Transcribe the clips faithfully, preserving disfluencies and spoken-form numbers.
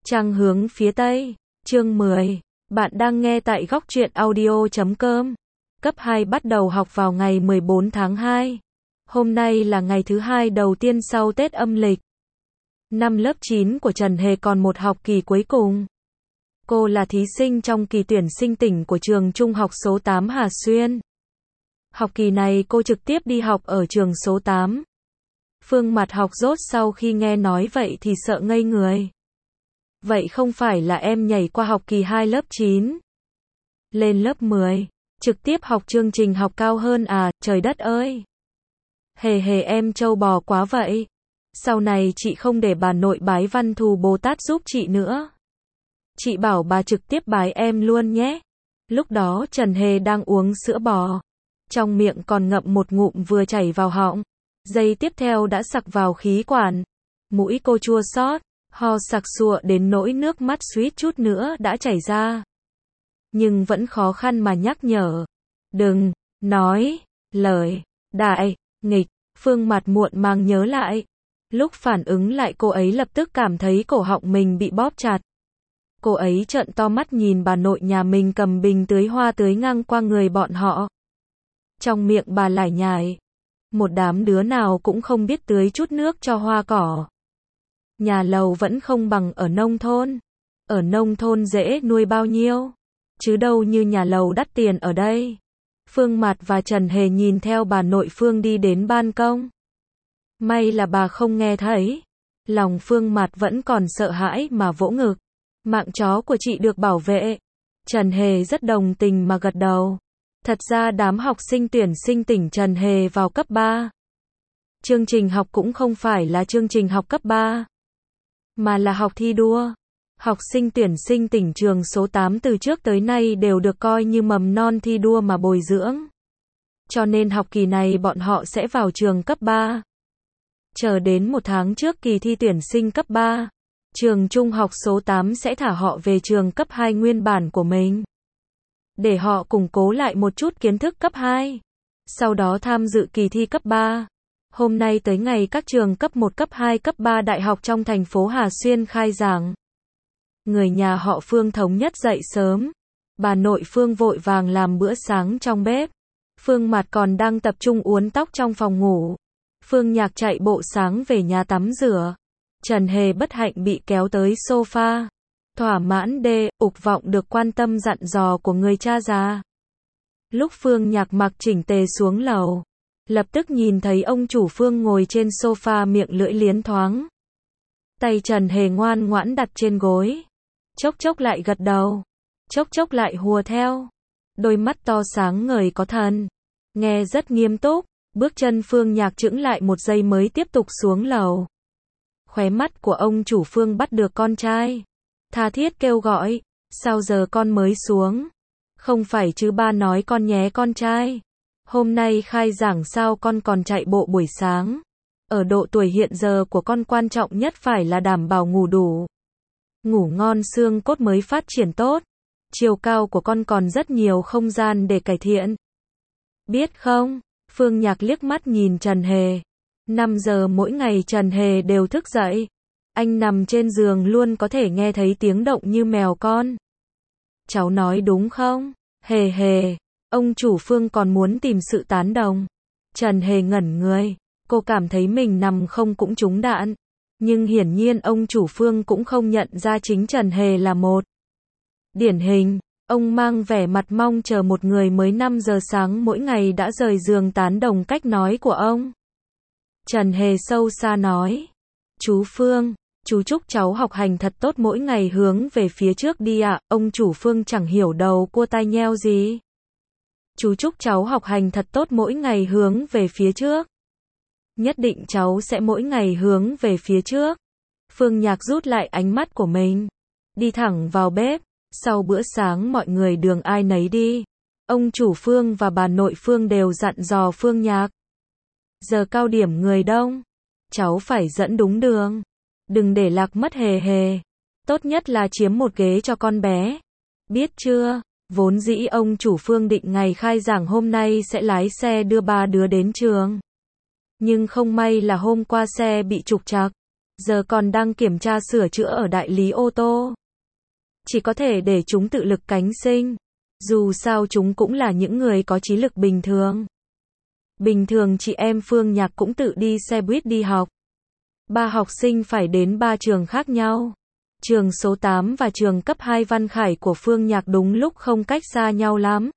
Trăng hướng phía Tây, chương mười. Bạn đang nghe tại góc truyện audio chấm com. Cấp hai bắt đầu học vào ngày mười bốn tháng hai. Hôm nay là ngày thứ hai đầu tiên sau Tết âm lịch. Năm lớp chín của Trần Hề còn một học kỳ cuối cùng. Cô là thí sinh trong kỳ tuyển sinh tỉnh của trường trung học số tám Hà Xuyên. Học kỳ này cô trực tiếp đi học ở trường số tám. Phương Mặt học dốt sau khi nghe nói vậy thì sợ ngây người. Vậy không phải là em nhảy qua học kỳ hai lớp chín, lên lớp mười, trực tiếp học chương trình học cao hơn à, trời đất ơi. Hề hề em trâu bò quá vậy. Sau này chị không để bà nội bái Văn Thù Bồ Tát giúp chị nữa. Chị bảo bà trực tiếp bái em luôn nhé. Lúc đó Trần Hề đang uống sữa bò. Trong miệng còn ngậm một ngụm vừa chảy vào họng. Giây tiếp theo đã sặc vào khí quản. Mũi cô chua xót, ho sặc sụa đến nỗi nước mắt suýt chút nữa đã chảy ra. Nhưng vẫn khó khăn mà nhắc nhở. Đừng nói lời đại nghịch. Phương Mặt muộn màng nhớ lại. Lúc phản ứng lại cô ấy lập tức cảm thấy cổ họng mình bị bóp chặt. Cô ấy trợn to mắt nhìn bà nội nhà mình cầm bình tưới hoa tưới ngang qua người bọn họ. Trong miệng bà lải nhải. Một đám đứa nào cũng không biết tưới chút nước cho hoa cỏ. Nhà lầu vẫn không bằng ở nông thôn. Ở nông thôn dễ nuôi bao nhiêu, chứ đâu như nhà lầu đắt tiền ở đây. Phương Mặt và Trần Hề nhìn theo bà nội Phương đi đến ban công. May là bà không nghe thấy. Lòng Phương Mặt vẫn còn sợ hãi mà vỗ ngực. Mạng chó của chị được bảo vệ. Trần Hề rất đồng tình mà gật đầu. Thật ra đám học sinh tuyển sinh tỉnh Trần Hề vào cấp ba. Chương trình học cũng không phải là chương trình học cấp ba, mà là học thi đua. Học sinh tuyển sinh tỉnh trường số tám từ trước tới nay đều được coi như mầm non thi đua mà bồi dưỡng. Cho nên học kỳ này bọn họ sẽ vào trường cấp ba. Chờ đến một tháng trước kỳ thi tuyển sinh cấp ba, trường trung học số tám sẽ thả họ về trường cấp hai nguyên bản của mình. Để họ củng cố lại một chút kiến thức cấp hai. Sau đó tham dự kỳ thi cấp ba. Hôm nay tới ngày các trường cấp một, cấp hai, cấp ba đại học trong thành phố Hà Xuyên khai giảng. Người nhà họ Phương thống nhất dậy sớm. Bà nội Phương vội vàng làm bữa sáng trong bếp. Phương Mặt còn đang tập trung uốn tóc trong phòng ngủ. Phương Nhạc chạy bộ sáng về nhà tắm rửa. Trần Hề bất hạnh bị kéo tới sofa. Thỏa mãn đê, ục vọng được quan tâm dặn dò của người cha già. Lúc Phương Nhạc mặc chỉnh tề xuống lầu, lập tức nhìn thấy ông chủ Phương ngồi trên sofa miệng lưỡi liến thoáng. Tay Trần Hề ngoan ngoãn đặt trên gối. Chốc chốc lại gật đầu. Chốc chốc lại hùa theo. Đôi mắt to sáng ngời có thần. Nghe rất nghiêm túc. Bước chân Phương Nhạc chững lại một giây mới tiếp tục xuống lầu. Khóe mắt của ông chủ Phương bắt được con trai. Tha thiết kêu gọi. Sao giờ con mới xuống? Không phải chứ ba nói con nhé con trai. Hôm nay khai giảng sao con còn chạy bộ buổi sáng? Ở độ tuổi hiện giờ của con quan trọng nhất phải là đảm bảo ngủ đủ. Ngủ ngon xương cốt mới phát triển tốt. Chiều cao của con còn rất nhiều không gian để cải thiện. Biết không? Phương Nhạc liếc mắt nhìn Trần Hề. năm giờ mỗi ngày Trần Hề đều thức dậy. Anh nằm trên giường luôn có thể nghe thấy tiếng động như mèo con. Cháu nói đúng không? Hề hề. Ông chủ Phương còn muốn tìm sự tán đồng. Trần Hề ngẩn người. Cô cảm thấy mình nằm không cũng trúng đạn. Nhưng hiển nhiên ông chủ Phương cũng không nhận ra chính Trần Hề là một điển hình. Ông mang vẻ mặt mong chờ một người mới năm giờ sáng mỗi ngày đã rời giường tán đồng cách nói của ông. Trần Hề sâu xa nói. Chú Phương, chú chúc cháu học hành thật tốt mỗi ngày hướng về phía trước đi ạ. À. Ông chủ Phương chẳng hiểu đầu cua tai nheo gì. Chú chúc cháu học hành thật tốt mỗi ngày hướng về phía trước. Nhất định cháu sẽ mỗi ngày hướng về phía trước. Phương Nhạc rút lại ánh mắt của mình. Đi thẳng vào bếp. Sau bữa sáng mọi người đường ai nấy đi. Ông chủ Phương và bà nội Phương đều dặn dò Phương Nhạc. Giờ cao điểm người đông. Cháu phải dẫn đúng đường. Đừng để lạc mất Hề hề. Tốt nhất là chiếm một ghế cho con bé. Biết chưa? Vốn dĩ ông chủ Phương định ngày khai giảng hôm nay sẽ lái xe đưa ba đứa đến trường. Nhưng không may là hôm qua xe bị trục trặc. giờ còn đang kiểm tra sửa chữa ở đại lý ô tô. Chỉ có thể để chúng tự lực cánh sinh. Dù sao chúng cũng là những người có trí lực bình thường. Bình thường chị em Phương Nhạc cũng tự đi xe buýt đi học. Ba học sinh phải đến ba trường khác nhau. Trường số tám và trường cấp hai Văn Khải của Phương Nhạc đúng lúc không cách xa nhau lắm.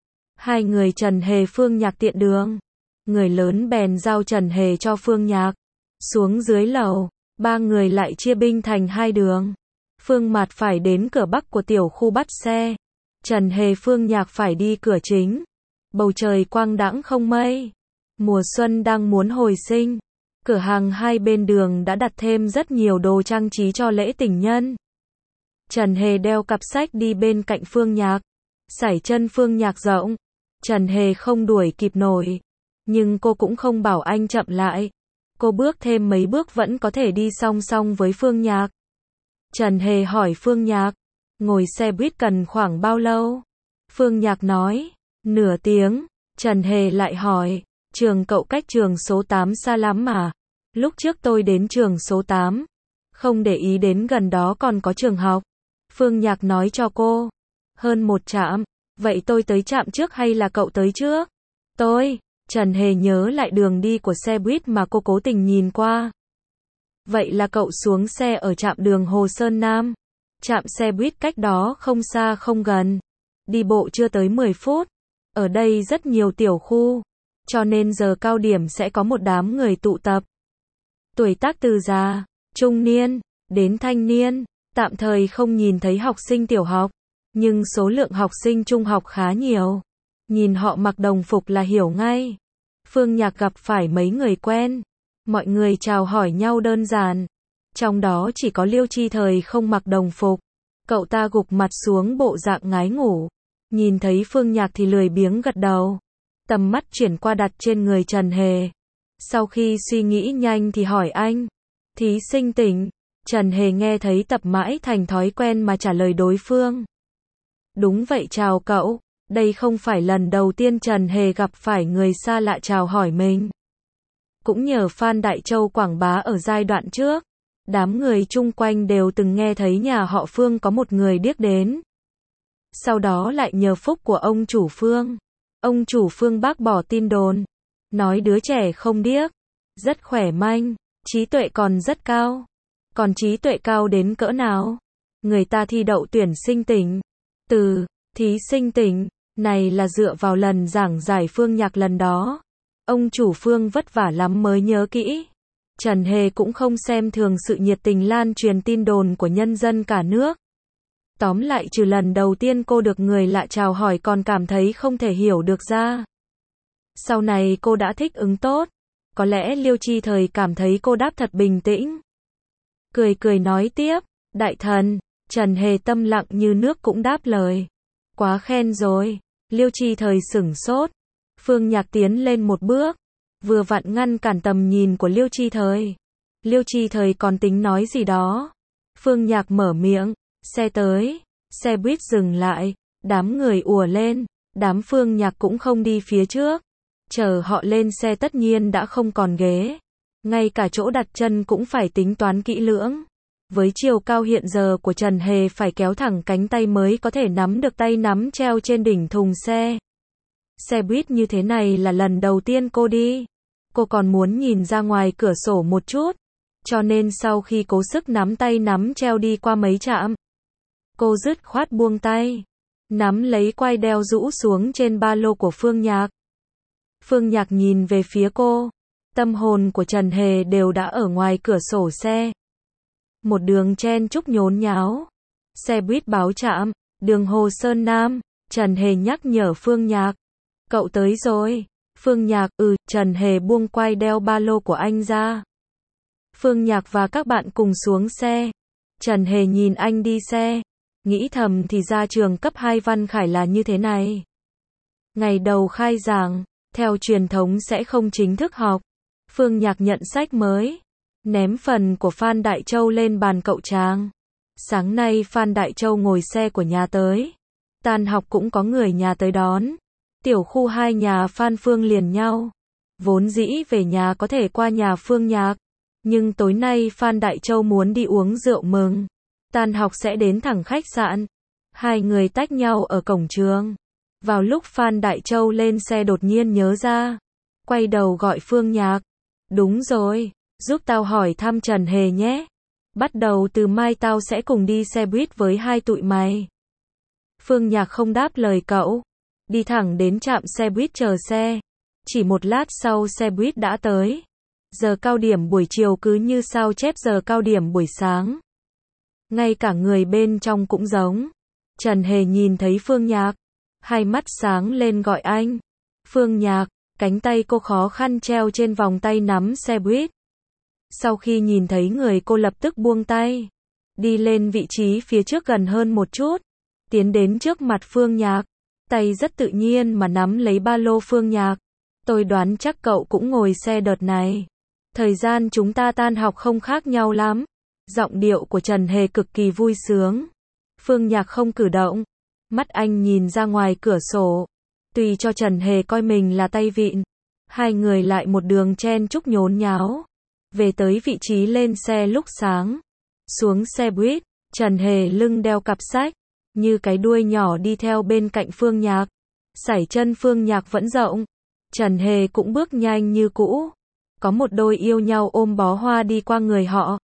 Hai người Trần Hề Phương Nhạc tiện đường. Người lớn bèn giao Trần Hề cho Phương Nhạc. Xuống dưới lầu, ba người lại chia binh thành hai đường. Phương Mạt phải đến cửa bắc của tiểu khu bắt xe. Trần Hề Phương Nhạc phải đi cửa chính. Bầu trời quang đãng không mây. Mùa xuân đang muốn hồi sinh. Cửa hàng hai bên đường đã đặt thêm rất nhiều đồ trang trí cho lễ tình nhân. Trần Hề đeo cặp sách đi bên cạnh Phương Nhạc. Sải chân Phương Nhạc rộng. Trần Hề không đuổi kịp nổi. Nhưng cô cũng không bảo anh chậm lại. Cô bước thêm mấy bước vẫn có thể đi song song với Phương Nhạc. Trần Hề hỏi Phương Nhạc, ngồi xe buýt cần khoảng bao lâu? Phương Nhạc nói, nửa tiếng. Trần Hề lại hỏi, trường cậu cách trường số tám xa lắm mà. Lúc trước tôi đến trường số tám, không để ý đến gần đó còn có trường học. Phương Nhạc nói cho cô, hơn một trạm. Vậy tôi tới trạm trước hay là cậu tới trước? Tôi. Trần Hề nhớ lại đường đi của xe buýt mà cô cố tình nhìn qua. Vậy là cậu xuống xe ở trạm đường Hồ Sơn Nam. Trạm xe buýt cách đó không xa không gần. Đi bộ chưa tới mười phút. Ở đây rất nhiều tiểu khu. Cho nên giờ cao điểm sẽ có một đám người tụ tập. Tuổi tác từ già, trung niên, đến thanh niên. Tạm thời không nhìn thấy học sinh tiểu học. Nhưng số lượng học sinh trung học khá nhiều. Nhìn họ mặc đồng phục là hiểu ngay. Phương Nhạc gặp phải mấy người quen. Mọi người chào hỏi nhau đơn giản. Trong đó chỉ có Liêu Chi Thời không mặc đồng phục. Cậu ta gục mặt xuống bộ dạng ngái ngủ. Nhìn thấy Phương Nhạc thì lười biếng gật đầu. Tầm mắt chuyển qua đặt trên người Trần Hề. Sau khi suy nghĩ nhanh thì hỏi anh. Thí sinh tỉnh. Trần Hề nghe thấy tập mãi thành thói quen mà trả lời đối phương. Đúng vậy chào cậu. Đây không phải lần đầu tiên Trần Hề gặp phải người xa lạ chào hỏi mình. Cũng nhờ Phan Đại Châu quảng bá ở giai đoạn trước. Đám người chung quanh đều từng nghe thấy nhà họ Phương có một người điếc đến. Sau đó lại nhờ phúc của ông chủ Phương. Ông chủ Phương bác bỏ tin đồn. Nói đứa trẻ không điếc. Rất khỏe manh. Trí tuệ còn rất cao. Còn trí tuệ cao đến cỡ nào? Người ta thi đậu tuyển sinh tỉnh. Từ thí sinh tỉnh này là dựa vào lần giảng giải Phương Nhạc lần đó. Ông chủ Phương vất vả lắm mới nhớ kỹ. Trần Hề cũng không xem thường sự nhiệt tình lan truyền tin đồn của nhân dân cả nước. Tóm lại trừ lần đầu tiên cô được người lạ chào hỏi còn cảm thấy không thể hiểu được ra. Sau này cô đã thích ứng tốt. Có lẽ Liêu Chi Thời cảm thấy cô đáp thật bình tĩnh. Cười cười nói tiếp, đại thần. Trần Hề tâm lặng như nước cũng đáp lời. Quá khen rồi. Liêu Chi Thời sửng sốt. Phương Nhạc tiến lên một bước. Vừa vặn ngăn cản tầm nhìn của Liêu Chi Thời. Liêu Chi Thời còn tính nói gì đó. Phương Nhạc mở miệng. Xe tới. Xe buýt dừng lại. Đám người ùa lên. Đám Phương Nhạc cũng không đi phía trước. Chờ họ lên xe tất nhiên đã không còn ghế. Ngay cả chỗ đặt chân cũng phải tính toán kỹ lưỡng. Với chiều cao hiện giờ của Trần Hề phải kéo thẳng cánh tay mới có thể nắm được tay nắm treo trên đỉnh thùng xe. Xe buýt như thế này là lần đầu tiên cô đi. Cô còn muốn nhìn ra ngoài cửa sổ một chút. Cho nên sau khi cố sức nắm tay nắm treo đi qua mấy trạm, cô dứt khoát buông tay. Nắm lấy quai đeo rũ xuống trên ba lô của Phương Nhạc. Phương Nhạc nhìn về phía cô. Tâm hồn của Trần Hề đều đã ở ngoài cửa sổ xe. Một đường chen chúc nhốn nháo. Xe buýt báo trạm, đường Hồ Sơn Nam. Trần Hề nhắc nhở Phương Nhạc. Cậu tới rồi. Phương Nhạc, ừ, Trần Hề buông quai đeo ba lô của anh ra. Phương Nhạc và các bạn cùng xuống xe. Trần Hề nhìn anh đi xe. Nghĩ thầm thì ra trường cấp hai Văn Khải là như thế này. Ngày đầu khai giảng, theo truyền thống sẽ không chính thức học. Phương Nhạc nhận sách mới. Ném phần của Phan Đại Châu lên bàn cậu Trang. Sáng nay Phan Đại Châu ngồi xe của nhà tới. Tan học cũng có người nhà tới đón. Tiểu khu hai nhà Phan Phương liền nhau. Vốn dĩ về nhà có thể qua nhà Phương Nhạc. Nhưng tối nay Phan Đại Châu muốn đi uống rượu mừng. Tan học sẽ đến thẳng khách sạn. Hai người tách nhau ở cổng trường. Vào lúc Phan Đại Châu lên xe đột nhiên nhớ ra. Quay đầu gọi Phương Nhạc. Đúng rồi, giúp tao hỏi thăm Trần Hề nhé. Bắt đầu từ mai tao sẽ cùng đi xe buýt với hai tụi mày. Phương Nhạc không đáp lời cậu. Đi thẳng đến trạm xe buýt chờ xe. Chỉ một lát sau xe buýt đã tới. Giờ cao điểm buổi chiều cứ như sao chép giờ cao điểm buổi sáng. Ngay cả người bên trong cũng giống. Trần Hề nhìn thấy Phương Nhạc. Hai mắt sáng lên gọi anh. Phương Nhạc, cánh tay cô khó khăn treo trên vòng tay nắm xe buýt. Sau khi nhìn thấy người cô lập tức buông tay. Đi lên vị trí phía trước gần hơn một chút. Tiến đến trước mặt Phương Nhạc. Tay rất tự nhiên mà nắm lấy ba lô Phương Nhạc. Tôi đoán chắc cậu cũng ngồi xe đợt này. Thời gian chúng ta tan học không khác nhau lắm. Giọng điệu của Trần Hề cực kỳ vui sướng. Phương Nhạc không cử động. Mắt anh nhìn ra ngoài cửa sổ. Tùy cho Trần Hề coi mình là tay vịn. Hai người lại một đường chen chúc nhốn nháo. Về tới vị trí lên xe lúc sáng. Xuống xe buýt, Trần Hề lưng đeo cặp sách. Như cái đuôi nhỏ đi theo bên cạnh Phương Nhạc. Sải chân Phương Nhạc vẫn rộng. Trần Hề cũng bước nhanh như cũ. Có một đôi yêu nhau ôm bó hoa đi qua người họ.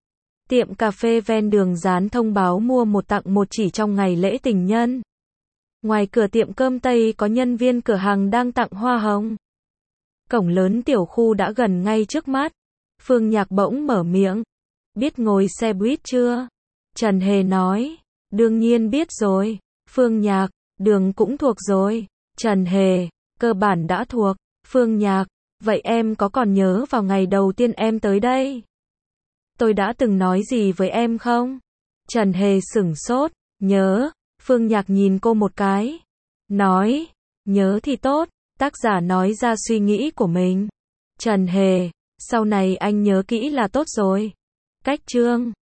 Tiệm cà phê ven đường dán thông báo mua một tặng một chỉ trong ngày lễ tình nhân. Ngoài cửa tiệm cơm Tây có nhân viên cửa hàng đang tặng hoa hồng. Cổng lớn tiểu khu đã gần ngay trước mắt. Phương Nhạc bỗng mở miệng. Biết ngồi xe buýt chưa? Trần Hề nói. Đương nhiên biết rồi. Phương Nhạc, đường cũng thuộc rồi. Trần Hề, cơ bản đã thuộc. Phương Nhạc, vậy em có còn nhớ vào ngày đầu tiên em tới đây? Tôi đã từng nói gì với em không? Trần Hề sửng sốt. Nhớ. Phương Nhạc nhìn cô một cái. Nói. Nhớ thì tốt. Tác giả nói ra suy nghĩ của mình. Trần Hề, sau này anh nhớ kỹ là tốt rồi. Cách chương